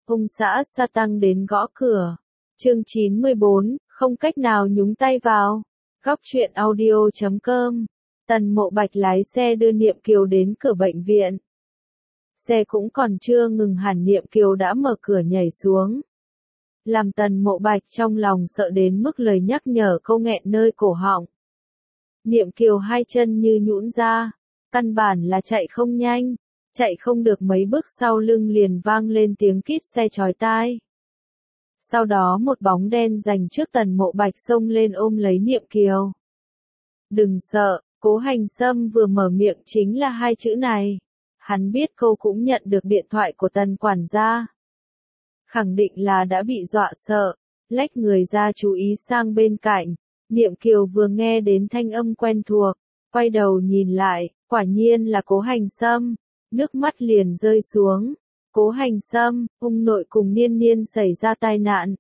ông xã Sa Tăng đến gõ cửa. Chương 94, không cách nào nhúng tay vào. Góc truyện audio.com. Tần Mộ Bạch lái xe đưa Niệm Kiều đến cửa bệnh viện. Xe cũng còn chưa ngừng hẳn, Niệm Kiều đã mở cửa nhảy xuống. Làm Tần Mộ Bạch trong lòng sợ đến mức lời nhắc nhở câu nghẹn nơi cổ họng. Niệm Kiều hai chân như nhũn ra, căn bản là chạy không nhanh, chạy không được mấy bước sau lưng liền vang lên tiếng kít xe chói tai. Sau đó một bóng đen dành trước Tần Mộ Bạch xông lên ôm lấy Niệm Kiều. Đừng sợ, Cố Hành Sâm vừa mở miệng chính là hai chữ này. Hắn biết cô cũng nhận được điện thoại của Tần quản gia. Khẳng định là đã bị dọa sợ, lách người ra chú ý sang bên cạnh. Niệm Kiều vừa nghe đến thanh âm quen thuộc, quay đầu nhìn lại, quả nhiên là Cố Hành Sâm, nước mắt liền rơi xuống. Cố Hành Sâm, ông nội cùng Niên Niên xảy ra tai nạn.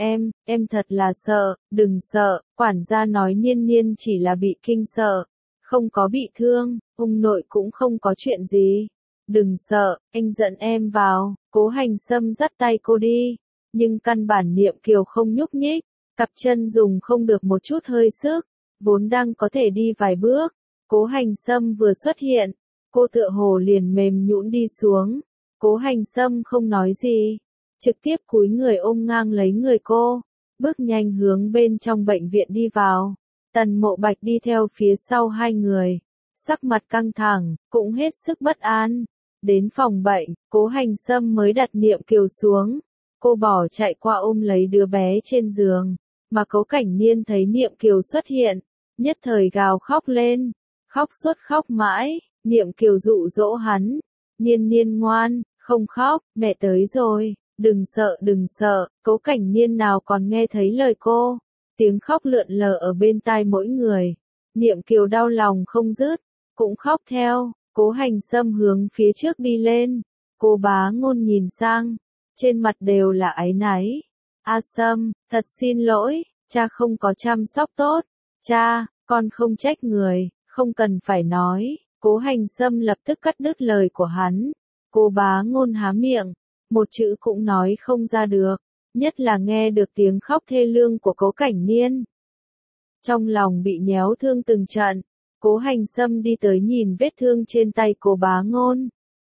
Em thật là sợ, đừng sợ, quản gia nói Niên Niên chỉ là bị kinh sợ, không có bị thương, ông nội cũng không có chuyện gì. Đừng sợ, anh dẫn em vào. Cố Hành Sâm dắt tay cô đi, nhưng căn bản Niệm Kiều không nhúc nhích, cặp chân dùng không được một chút hơi sức, vốn đang có thể đi vài bước. Cố Hành Sâm vừa xuất hiện, cô tựa hồ liền mềm nhũn đi xuống. Cố Hành Sâm không nói gì, trực tiếp cúi người ôm ngang lấy người cô, bước nhanh hướng bên trong bệnh viện đi vào. Tần Mộ Bạch đi theo phía sau hai người, sắc mặt căng thẳng, cũng hết sức bất an. Đến phòng bệnh, Cố Hành Sâm mới đặt Niệm Kiều xuống. Cô bỏ chạy qua ôm lấy đứa bé trên giường, mà Cố Cảnh Niên thấy Niệm Kiều xuất hiện, nhất thời gào khóc lên, khóc suốt khóc mãi. Niệm Kiều dụ dỗ hắn, Niên Niên ngoan, không khóc, mẹ tới rồi, đừng sợ. Cố Cảnh Niên nào còn nghe thấy lời cô, tiếng khóc lượn lờ ở bên tai mỗi người. Niệm Kiều đau lòng không dứt, cũng khóc theo. Cố Hành Sâm hướng phía trước đi lên, cô Bá Ngôn nhìn sang, trên mặt đều là áy náy. A Sâm, thật xin lỗi, cha không có chăm sóc tốt. Cha, con không trách người, không cần phải nói. Cố Hành Sâm lập tức cắt đứt lời của hắn. Cô Bá Ngôn há miệng, một chữ cũng nói không ra được, nhất là nghe được tiếng khóc thê lương của Cố Cảnh Niên. Trong lòng bị nhéo thương từng trận. Cố Hành Sâm đi tới nhìn vết thương trên tay cô Bá Ngôn.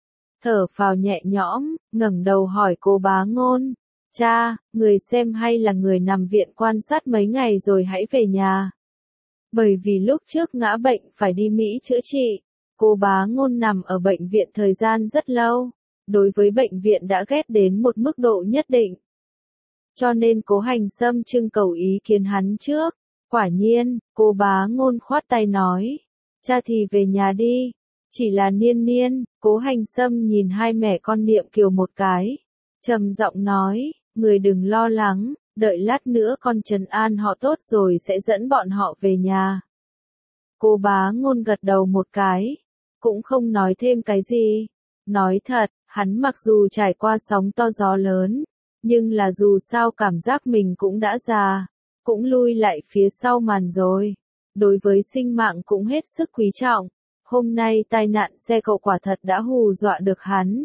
Thở phào nhẹ nhõm, ngẩng đầu hỏi cô Bá Ngôn. Cha, người xem hay là người nằm viện quan sát mấy ngày rồi hãy về nhà. Bởi vì lúc trước ngã bệnh phải đi Mỹ chữa trị, cô Bá Ngôn nằm ở bệnh viện thời gian rất lâu. Đối với bệnh viện đã ghét đến một mức độ nhất định. Cho nên Cố Hành Sâm trưng cầu ý kiến hắn trước. Quả nhiên, cô Bá Ngôn khoát tay nói, cha thì về nhà đi, chỉ là Niên Niên. Cố Hành Sâm nhìn hai mẹ con Niệm Kiều một cái, trầm giọng nói, người đừng lo lắng, đợi lát nữa con trấn an họ tốt rồi sẽ dẫn bọn họ về nhà. Cô Bá Ngôn gật đầu một cái, cũng không nói thêm cái gì. Nói thật, hắn mặc dù trải qua sóng to gió lớn, nhưng là dù sao cảm giác mình cũng đã già, cũng lui lại phía sau màn rồi. Đối với sinh mạng cũng hết sức quý trọng. Hôm nay tai nạn xe cộ quả thật đã hù dọa được hắn.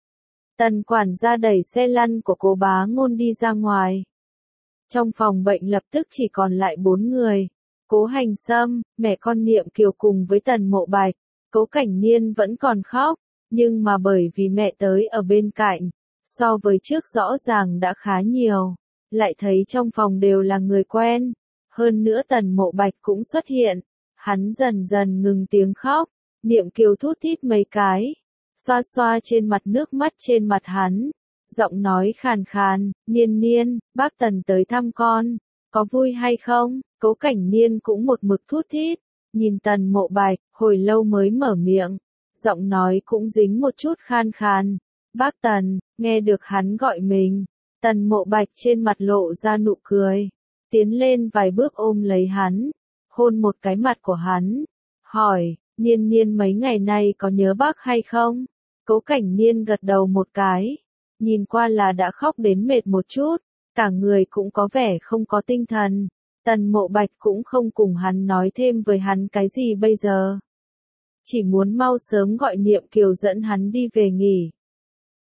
Tần quản gia đẩy xe lăn của cô Bá Ngôn đi ra ngoài. Trong phòng bệnh lập tức chỉ còn lại 4 người. Cố Hành Sâm, mẹ con Niệm Kiều cùng với Tần Mộ Bạch. Cố Cảnh Niên vẫn còn khóc, nhưng mà bởi vì mẹ tới ở bên cạnh, so với trước rõ ràng đã khá nhiều. Lại thấy trong phòng đều là người quen. Hơn nữa Tần Mộ Bạch cũng xuất hiện. Hắn dần dần ngừng tiếng khóc. Niệm Kiều thút thít mấy cái, xoa xoa trên mặt nước mắt trên mặt hắn. Giọng nói khàn khàn, Niên Niên, bác Tần tới thăm con, có vui hay không? Cố Cảnh Niên cũng một mực thút thít, nhìn Tần Mộ Bạch, hồi lâu mới mở miệng. Giọng nói cũng dính một chút khan khàn. Bác Tần, nghe được hắn gọi mình. Tần Mộ Bạch trên mặt lộ ra nụ cười, tiến lên vài bước ôm lấy hắn, hôn một cái mặt của hắn, hỏi, Niên Niên mấy ngày nay có nhớ bác hay không? Cố Cảnh Niên gật đầu một cái, nhìn qua là đã khóc đến mệt một chút, cả người cũng có vẻ không có tinh thần. Tần Mộ Bạch cũng không cùng hắn nói thêm với hắn cái gì bây giờ. Chỉ muốn mau sớm gọi Niệm Kiều dẫn hắn đi về nghỉ.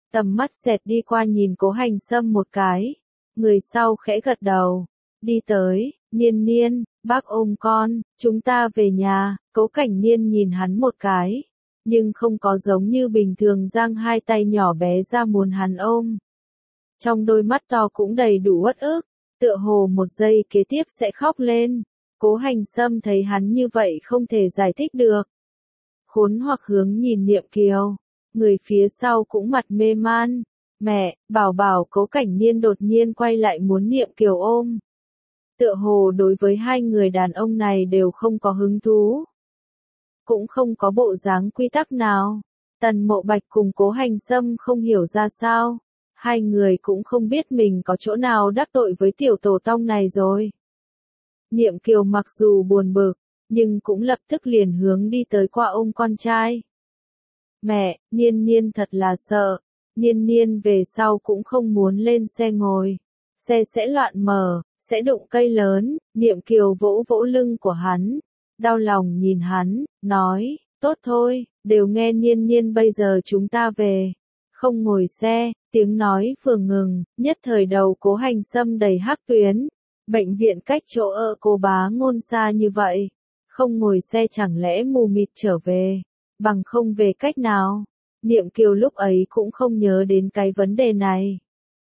tầm mắt xẹt đi qua nhìn Cố Hành Sâm một cái, người sau khẽ gật đầu, đi tới, Niên Niên, bác ôm con, chúng ta về nhà, Cố Cảnh Niên nhìn hắn một cái, nhưng không có giống như bình thường giang hai tay nhỏ bé ra muốn hắn ôm. Trong đôi mắt to cũng đầy đủ uất ức, tựa hồ một giây kế tiếp sẽ khóc lên. Cố Hành Sâm thấy hắn như vậy không thể giải thích được. Khốn hoặc hướng nhìn Niệm Kiều, người phía sau cũng mặt mê man. Mẹ, bảo Cố Cảnh Niên đột nhiên quay lại muốn Niệm Kiều ôm. Tựa hồ đối với hai người đàn ông này đều không có hứng thú. Cũng không có bộ dáng quy tắc nào. Tần Mộ Bạch cùng Cố Hành Sâm không hiểu ra sao. Hai người cũng không biết mình có chỗ nào đắc tội với tiểu tổ tông này rồi. Niệm Kiều mặc dù buồn bực, nhưng cũng lập tức liền hướng đi tới qua ôm con trai. Mẹ, Niên Niên thật là sợ. Niên Niên về sau cũng không muốn lên xe ngồi. Xe sẽ loạn mở, sẽ đụng cây lớn. Niệm Kiều vỗ vỗ lưng của hắn. Đau lòng nhìn hắn, nói, tốt thôi, đều nghe Niên Niên bây giờ chúng ta về. Không ngồi xe, tiếng nói vừa ngừng, nhất thời đầu Cố Hành Sâm đầy hắc tuyến. Bệnh viện cách chỗ ở cô bá ngôn xa như vậy. Không ngồi xe chẳng lẽ mù mịt trở về, bằng không về cách nào. Niệm Kiều lúc ấy cũng không nhớ đến cái vấn đề này.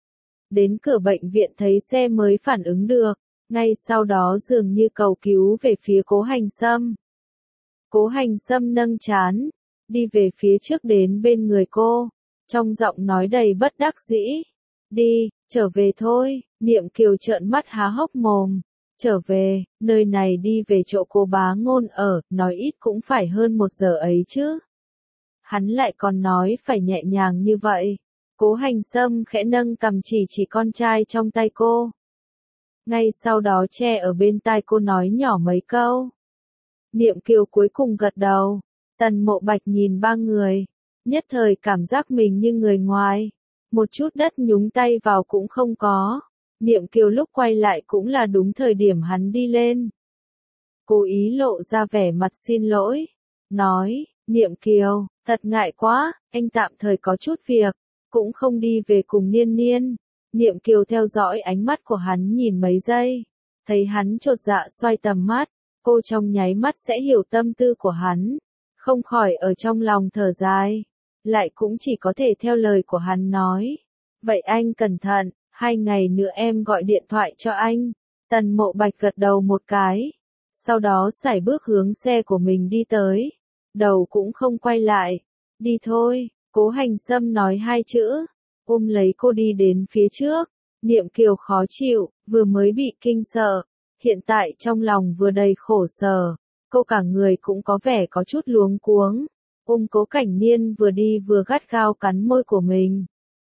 Đến cửa bệnh viện thấy xe mới phản ứng được, ngay sau đó dường như cầu cứu về phía Cố Hành Sâm. Cố Hành Sâm nâng trán, đi về phía trước đến bên người cô, trong giọng nói đầy bất đắc dĩ. Đi, trở về thôi. Niệm Kiều trợn mắt há hốc mồm. Trở về, nơi này đi về chỗ cô bá ngôn ở, nói ít cũng phải hơn 1 giờ ấy chứ. Hắn lại còn nói phải nhẹ nhàng như vậy. Cố Hành Sâm khẽ nâng cằm chỉ con trai trong tay cô. Ngay sau đó che ở bên tai cô nói nhỏ mấy câu. Niệm Kiều cuối cùng gật đầu. Tần Mộ Bạch nhìn ba người, nhất thời cảm giác mình như người ngoài. Một chút đất nhúng tay vào cũng không có. Niệm Kiều lúc quay lại cũng là đúng thời điểm hắn đi lên. Cố ý lộ ra vẻ mặt xin lỗi. Nói, Niệm Kiều, thật ngại quá, anh tạm thời có chút việc, cũng không đi về cùng Niên Niên. Niệm Kiều theo dõi ánh mắt của hắn nhìn mấy giây. Thấy hắn chột dạ xoay tầm mắt, cô trong nháy mắt sẽ hiểu tâm tư của hắn. Không khỏi ở trong lòng thở dài. Lại cũng chỉ có thể theo lời của hắn nói. Vậy anh cẩn thận, 2 ngày nữa em gọi điện thoại cho anh. Tần Mộ Bạch gật đầu một cái. Sau đó sải bước hướng xe của mình đi tới. Đầu cũng không quay lại. Đi thôi, Cố Hành Sâm nói 2 chữ. Ôm lấy cô đi đến phía trước. Niệm Kiều khó chịu, vừa mới bị kinh sợ. Hiện tại trong lòng vừa đầy khổ sở. Cô cả người cũng có vẻ có chút luống cuống. Ôm Cố Cảnh Niên vừa đi vừa gắt gao cắn môi của mình.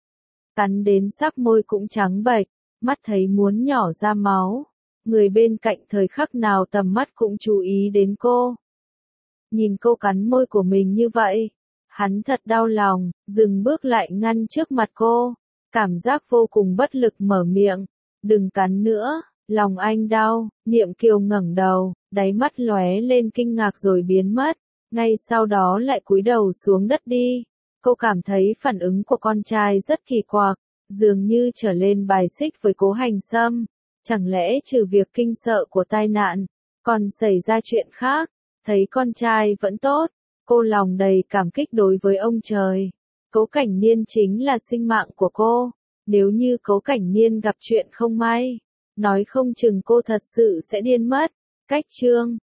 Cắn đến sắc môi cũng trắng bệch, mắt thấy muốn nhỏ ra máu. Người bên cạnh thời khắc nào tầm mắt cũng chú ý đến cô. Nhìn cô cắn môi của mình như vậy, hắn thật đau lòng, dừng bước lại ngăn trước mặt cô. Cảm giác vô cùng bất lực mở miệng. Đừng cắn nữa, lòng anh đau. Niệm Kiều ngẩng đầu, đáy mắt lóe lên kinh ngạc rồi biến mất. Ngay sau đó lại cúi đầu xuống đất đi. Cô cảm thấy phản ứng của con trai rất kỳ quặc, dường như trở lên bài xích với Cố Hành Sâm. Chẳng lẽ trừ việc kinh sợ của tai nạn, còn xảy ra chuyện khác? Thấy con trai vẫn tốt, cô lòng đầy cảm kích đối với ông trời. Cố Cảnh Niên chính là sinh mạng của cô. Nếu như Cố Cảnh Niên gặp chuyện không may, nói không chừng cô thật sự sẽ điên mất. Cách chương